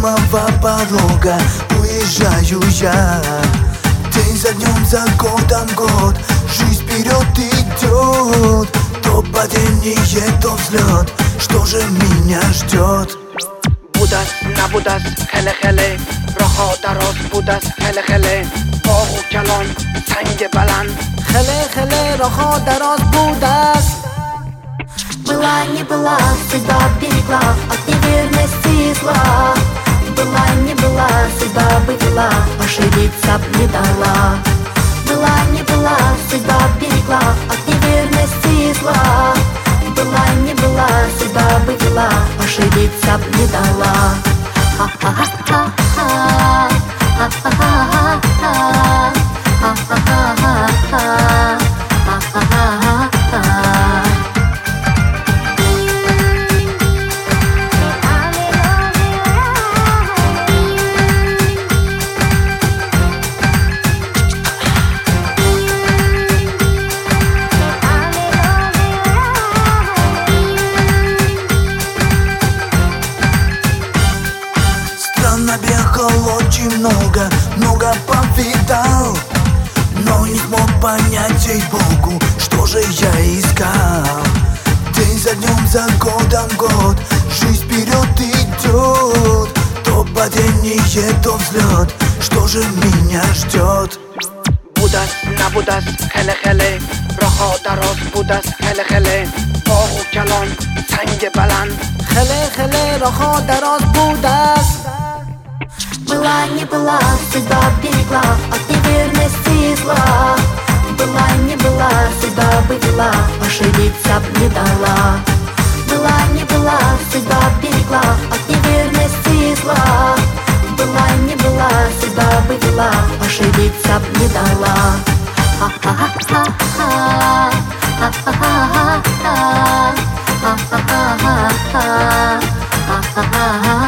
самого порога уезжаю я. День за днем, за годом год, жизнь вперед идет. То падение, то взлет, что же меня ждет? Будас на будас, хеле-хеле, рохо дароз будас, хеле-хеле, оғу калон, санге балан, хеле-хеле, рохо дароз будас. Была не была, судьба берегла от неверности и зла. Была не была, судьба повела, ошибиться не дала. Была не была, судьба берегла от неверности и зла. Была не была, судьба повела, ошибиться не дала. Ха-ха-ха-ха, ха-ха-ха-ха, ха-ха-ха-ха, ха-ха-ха-ха. Набегал очень много повидал, но не смог понять, ей-богу, что же я искал. День за днем, за годом год, жизнь вперед идет. То падение, то взлет, что же меня ждет? Будас на будас, хеле-хеле, рохо дароз будас, хеле-хеле, оғу калон, санге балан, хеле-хеле, рохо дароз будас. Была не была, судьба берегла от неверности и зла. Была не была, судьба повела, ошибиться не дала. Была не была, судьба берегла от неверности и зла. Была не была, судьба повела, ошибиться не дала. Ха-ха-ха-ха, ха-ха-ха-ха, ха-ха-ха-ха, ха-ха-ха-ха.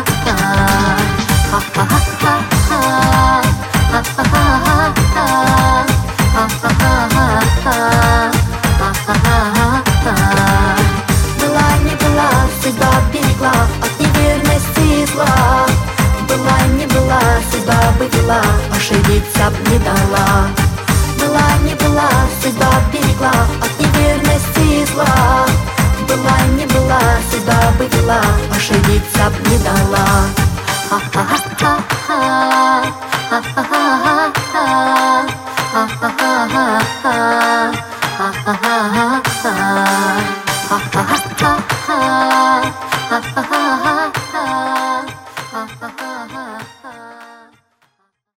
Была не была, судьба берегла от неверности и зла. Была не была, судьба повела, ошибиться не дала. Была не была, судьба берегла от неверности и зла. Была не была, судьба повела, ошибиться не дала. Ха-ха-ха-ха, ха-ха-ха-ха, ха-ха-ха-ха, ха-ха-ха-ха, ха-ха-ха-ха.